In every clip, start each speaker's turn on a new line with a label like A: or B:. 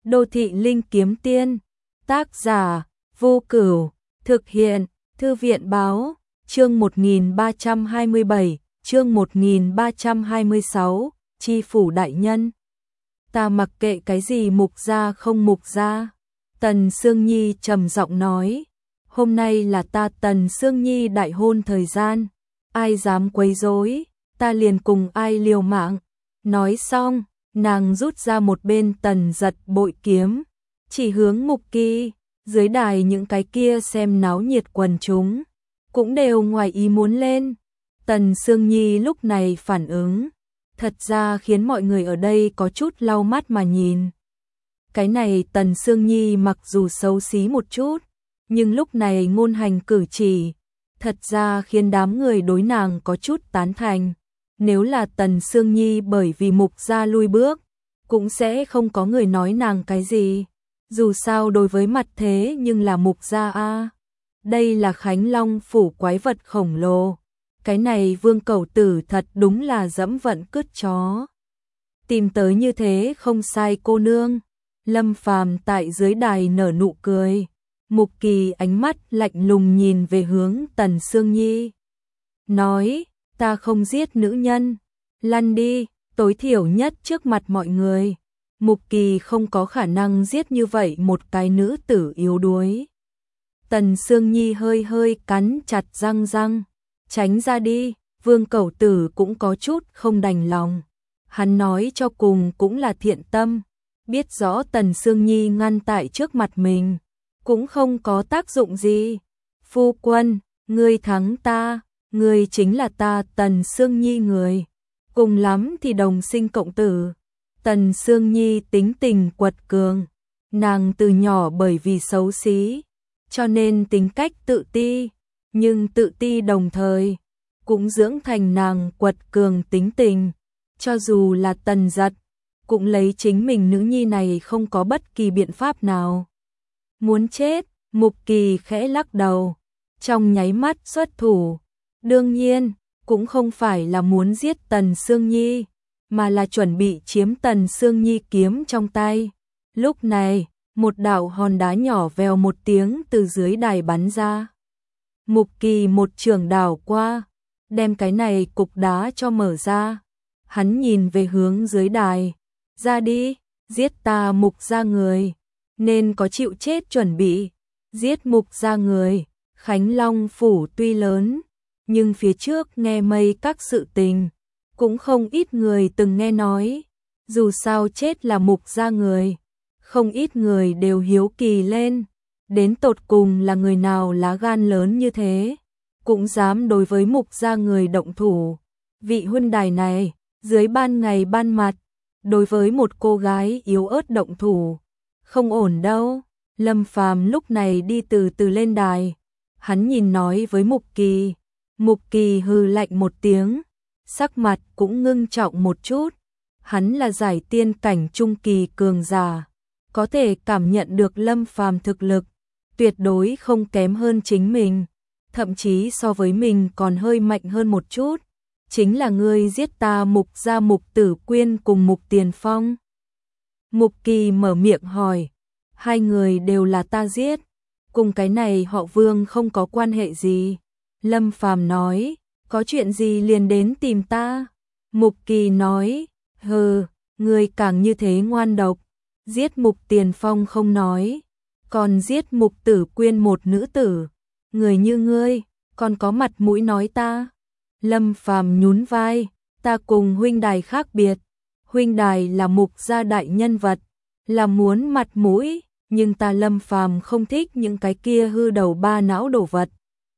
A: Đô thị linh kiếm tiên. Tác giả Vô Cửu. Thực hiện Thư viện báo. Chương 1327, chương 1326, Chi phủ đại nhân. Ta mặc kệ cái gì mục gia không mục gia. Tần Sương Nhi trầm giọng nói. Hôm nay là ta Tần Sương Nhi đại hôn thời gian. Ai dám quấy rối, ta liền cùng ai liều mạng. Nói xong, nàng rút ra một bên Tần Giật bội kiếm, chỉ hướng Mục Kỳ. Dưới đài những cái kia xem náo nhiệt quần chúng cũng đều ngoài ý muốn lên. Tần Sương Nhi lúc này phản ứng, thật ra khiến mọi người ở đây có chút lau mắt mà nhìn. Cái này Tần Sương Nhi mặc dù xấu xí một chút, nhưng lúc này ngôn hành cử chỉ, thật ra khiến đám người đối nàng có chút tán thành. Nếu là Tần Sương Nhi bởi vì Mục gia lui bước, cũng sẽ không có người nói nàng cái gì. Dù sao đối với mặt thế nhưng là Mục gia a. Đây là Khánh Long phủ quái vật khổng lồ. Cái này Vương Cẩu Tử thật đúng là dẫm vận cứt chó. Tìm tới như thế không sai cô nương. Lâm Phàm tại dưới đài nở nụ cười. Mục Kỳ ánh mắt lạnh lùng nhìn về hướng Tần Sương Nhi. Nói, ta không giết nữ nhân. Lăn đi, tối thiểu nhất trước mặt mọi người. Mục Kỳ không có khả năng giết như vậy một cái nữ tử yếu đuối. Tần Sương Nhi hơi hơi cắn chặt răng. Tránh ra đi, Vương Cẩu Tử cũng có chút không đành lòng. Hắn nói cho cùng cũng là thiện tâm. Biết rõ Tần Sương Nhi ngăn tại trước mặt mình, cũng không có tác dụng gì. Phu quân, ngươi thắng ta, ngươi chính là ta Tần Sương Nhi người. Cùng lắm thì đồng sinh cộng tử. Tần Sương Nhi tính tình quật cường. Nàng từ nhỏ bởi vì xấu xí, cho nên tính cách tự ti. Nhưng tự ti đồng thời, cũng dưỡng thành nàng quật cường tính tình. Cho dù là Tần Giật, cũng lấy chính mình nữ nhi này không có bất kỳ biện pháp nào. Muốn chết, Mục Kỳ khẽ lắc đầu. Trong nháy mắt xuất thủ. Đương nhiên, cũng không phải là muốn giết Tần Sương Nhi, mà là chuẩn bị chiếm Tần Sương Nhi kiếm trong tay. Lúc này, một đạo hòn đá nhỏ vèo một tiếng từ dưới đài bắn ra. Mục Kỳ một trường đảo qua, đem cái này cục đá cho mở ra. Hắn nhìn về hướng dưới đài. Ra đi, giết ta Mục gia người. Nên có chịu chết chuẩn bị. Giết Mục gia người. Khánh Long phủ tuy lớn, nhưng phía trước nghe mây các sự tình, cũng không ít người từng nghe nói. Dù sao chết là Mục gia người, không ít người đều hiếu kỳ lên. Đến tột cùng là người nào lá gan lớn như thế, cũng dám đối với Mục gia người động thủ. Vị huynh đài này, dưới ban ngày ban mặt, đối với một cô gái yếu ớt động thủ, không ổn đâu. Lâm Phàm lúc này đi từ từ lên đài. Hắn nhìn nói với Mục Kỳ. Mục Kỳ hừ lạnh một tiếng, sắc mặt cũng ngưng trọng một chút. Hắn là giải tiên cảnh trung kỳ cường giả, có thể cảm nhận được Lâm Phàm thực lực tuyệt đối không kém hơn chính mình, thậm chí so với mình còn hơi mạnh hơn một chút. Chính là ngươi giết ta Mục gia Mục Tử Quyên cùng Mục Tiền Phong. Mục Kỳ mở miệng hỏi. Hai người đều là ta giết, cùng cái này họ Vương không có quan hệ gì. Lâm Phàm nói, có chuyện gì liền đến tìm ta. Mục Kỳ nói, hừ, ngươi càng như thế ngoan độc. Giết Mục Tiền Phong không nói, còn giết Mục Tử Quyên một nữ tử. Người như ngươi, còn có mặt mũi nói ta. Lâm Phàm nhún vai, ta cùng huynh đài khác biệt. Huynh đài là Mục gia đại nhân vật, là muốn mặt mũi, nhưng ta Lâm Phàm không thích những cái kia hư đầu ba não đồ vật.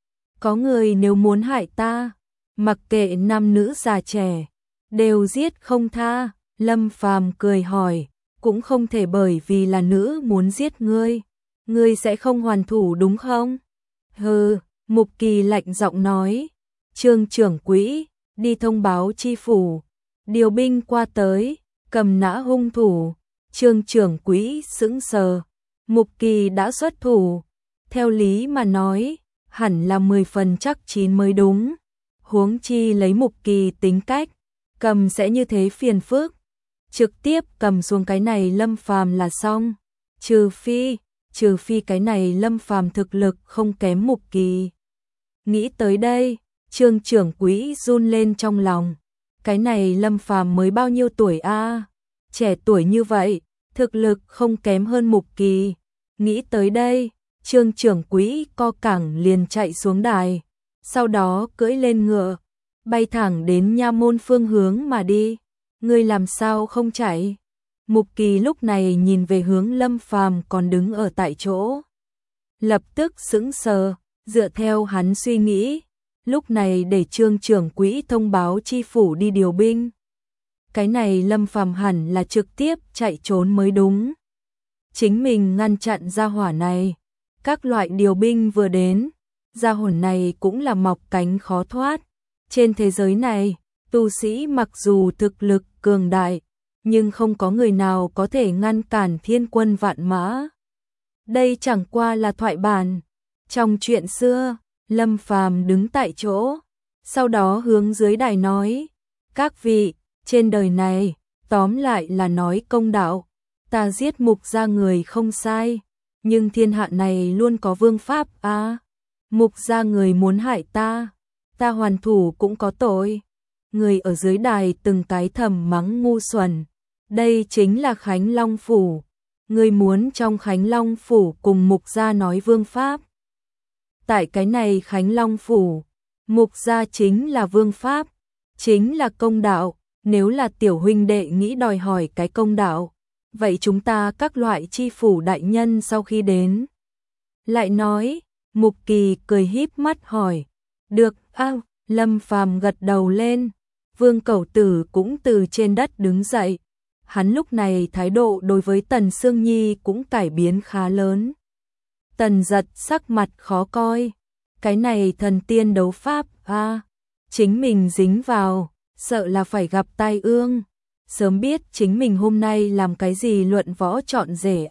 A: Có người nếu muốn hại ta, mặc kệ nam nữ già trẻ, đều giết không tha. Lâm Phàm cười hỏi, cũng không thể bởi vì là nữ muốn giết ngươi, ngươi sẽ không hoàn thủ đúng không? Hừ, Mục Kỳ lạnh giọng nói. Trương trưởng quỹ, đi thông báo chi phủ, điều binh qua tới, cầm nã hung thủ. Trương trưởng quỹ sững sờ. Mục Kỳ đã xuất thủ, theo lý mà nói, hẳn là 10 phần chắc chín mới đúng. Huống chi lấy Mục Kỳ tính cách, cầm sẽ như thế phiền phức. trực tiếp cầm xuống cái này Lâm Phàm là xong. Trừ phi cái này Lâm Phàm thực lực không kém Mục Kỳ. Nghĩ tới đây, Trương trưởng quỹ run lên trong lòng. Cái này Lâm Phàm mới bao nhiêu tuổi a? Trẻ tuổi như vậy, thực lực không kém hơn Mục Kỳ. Nghĩ tới đây, Trương trưởng quỹ co cẳng liền chạy xuống đài, sau đó cưỡi lên ngựa, bay thẳng đến nha môn phương hướng mà đi. Ngươi làm sao không chạy? Mục Kỳ lúc này nhìn về hướng Lâm Phàm còn đứng ở tại chỗ. Lập tức sững sờ, dựa theo hắn suy nghĩ, lúc này để Trương trưởng quỹ thông báo chi phủ đi điều binh. Cái này Lâm Phàm hẳn là trực tiếp chạy trốn mới đúng. Chính mình ngăn chặn gia hỏa này, các loại điều binh vừa đến, gia hồn này cũng là mọc cánh khó thoát. Trên thế giới này, tu sĩ mặc dù thực lực cường đại, nhưng không có người nào có thể ngăn cản thiên quân vạn mã. Đây chẳng qua là thoại bản. Trong chuyện xưa, Lâm Phàm đứng tại chỗ, sau đó hướng dưới đài nói, các vị, trên đời này, tóm lại là nói công đạo, ta giết Mục gia người không sai, nhưng thiên hạ này luôn có vương pháp a. Mục gia người muốn hại ta hoàn thủ cũng có tội. Người ở dưới đài từng cái thầm mắng ngu xuẩn, đây chính là Khánh Long Phủ, người muốn trong Khánh Long Phủ cùng Mục gia nói vương pháp. Tại cái này Khánh Long Phủ, Mục gia chính là vương pháp, chính là công đạo, nếu là tiểu huynh đệ nghĩ đòi hỏi cái công đạo, vậy chúng ta các loại chi phủ đại nhân sau khi đến. Lại nói, Mục Kỳ cười híp mắt hỏi, được, Lâm Phàm gật đầu lên, Vương Cẩu Tử cũng từ trên đất đứng dậy. Hắn lúc này thái độ đối với Tần Sương Nhi cũng cải biến khá lớn. Tần Giật sắc mặt khó coi, cái này thần tiên đấu pháp chính mình dính vào, sợ là phải gặp tai ương. Sớm biết chính mình hôm nay làm cái gì luận võ chọn rể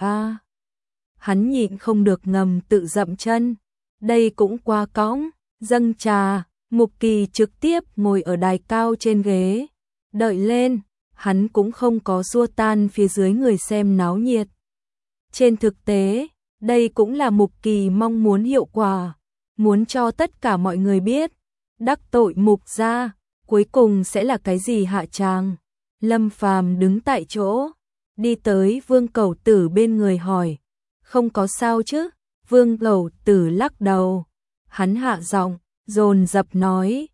A: Hắn nhịn không được ngầm tự dậm chân, đây cũng quá cõng, dâng trà. Mục Kỳ trực tiếp ngồi ở đài cao trên ghế, đợi lên, hắn cũng không có xua tan phía dưới người xem náo nhiệt. Trên thực tế, đây cũng là Mục Kỳ mong muốn hiệu quả, muốn cho tất cả mọi người biết, đắc tội Mục gia, cuối cùng sẽ là cái gì hạ tràng. Lâm Phàm đứng tại chỗ, đi tới Vương Cẩu Tử bên người hỏi, không có sao chứ? Vương Cẩu Tử lắc đầu, hắn hạ giọng, dồn dập nói,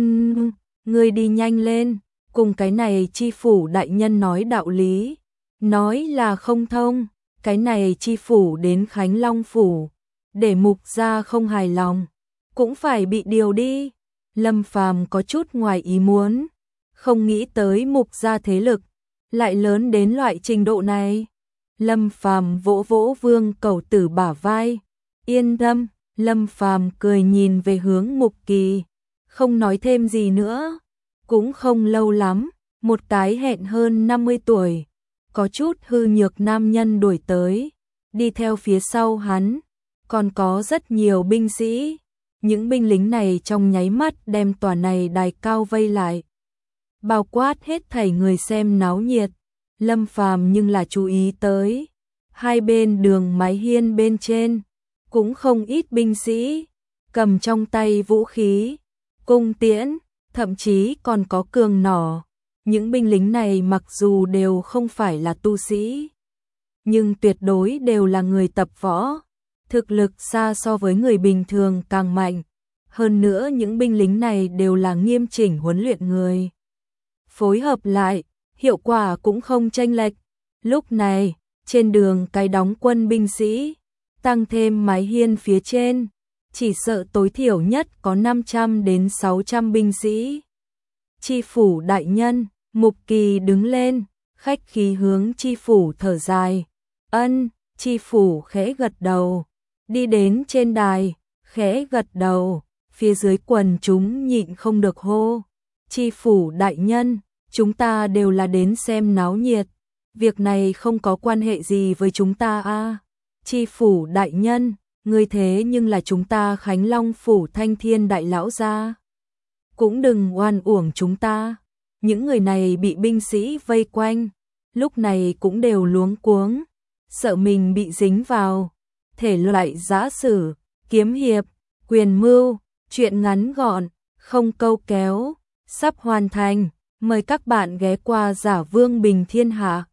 A: ngươi đi nhanh lên, cùng cái này chi phủ đại nhân nói đạo lý, nói là không thông, cái này chi phủ đến Khánh Long Phủ, để Mục gia không hài lòng, cũng phải bị điều đi. Lâm Phàm có chút ngoài ý muốn, không nghĩ tới Mục gia thế lực lại lớn đến loại trình độ này. Lâm Phàm vỗ vỗ Vương Cẩu Tử bả vai, yên tâm. Lâm Phàm cười nhìn về hướng Mục Kỳ, không nói thêm gì nữa. Cũng không lâu lắm, một cái hẹn hơn 50 tuổi, có chút hư nhược nam nhân đuổi tới, đi theo phía sau hắn, còn có rất nhiều binh sĩ. Những binh lính này trong nháy mắt đem tòa này đài cao vây lại, bao quát hết thảy người xem náo nhiệt. Lâm Phàm nhưng là chú ý tới, hai bên đường mái hiên bên trên cũng không ít binh sĩ, cầm trong tay vũ khí, cung tiễn, thậm chí còn có cường nỏ. Những binh lính này mặc dù đều không phải là tu sĩ, nhưng tuyệt đối đều là người tập võ, thực lực xa so với người bình thường càng mạnh. Hơn nữa những binh lính này đều là nghiêm chỉnh huấn luyện người. Phối hợp lại, hiệu quả cũng không chênh lệch. Lúc này, trên đường cái đóng quân binh sĩ, tăng thêm mái hiên phía trên, chỉ sợ tối thiểu nhất có 500 đến 600 binh sĩ. Chi phủ đại nhân, Mục Kỳ đứng lên, khách khí hướng chi phủ thở dài. Chi phủ khẽ gật đầu, đi đến trên đài, khẽ gật đầu, phía dưới quần chúng nhịn không được hô. Chi phủ đại nhân, chúng ta đều là đến xem náo nhiệt, việc này không có quan hệ gì với chúng ta Chi phủ đại nhân, ngươi thế nhưng là chúng ta Khánh Long Phủ Thanh Thiên đại lão gia, cũng đừng oan uổng chúng ta. Những người này bị binh sĩ vây quanh, lúc này cũng đều luống cuống, sợ mình bị dính vào thể loại giã sử, kiếm hiệp, quyền mưu, truyện ngắn gọn, không câu kéo, sắp hoàn thành. Mời các bạn ghé qua Giả Vương Bình Thiên Hạ.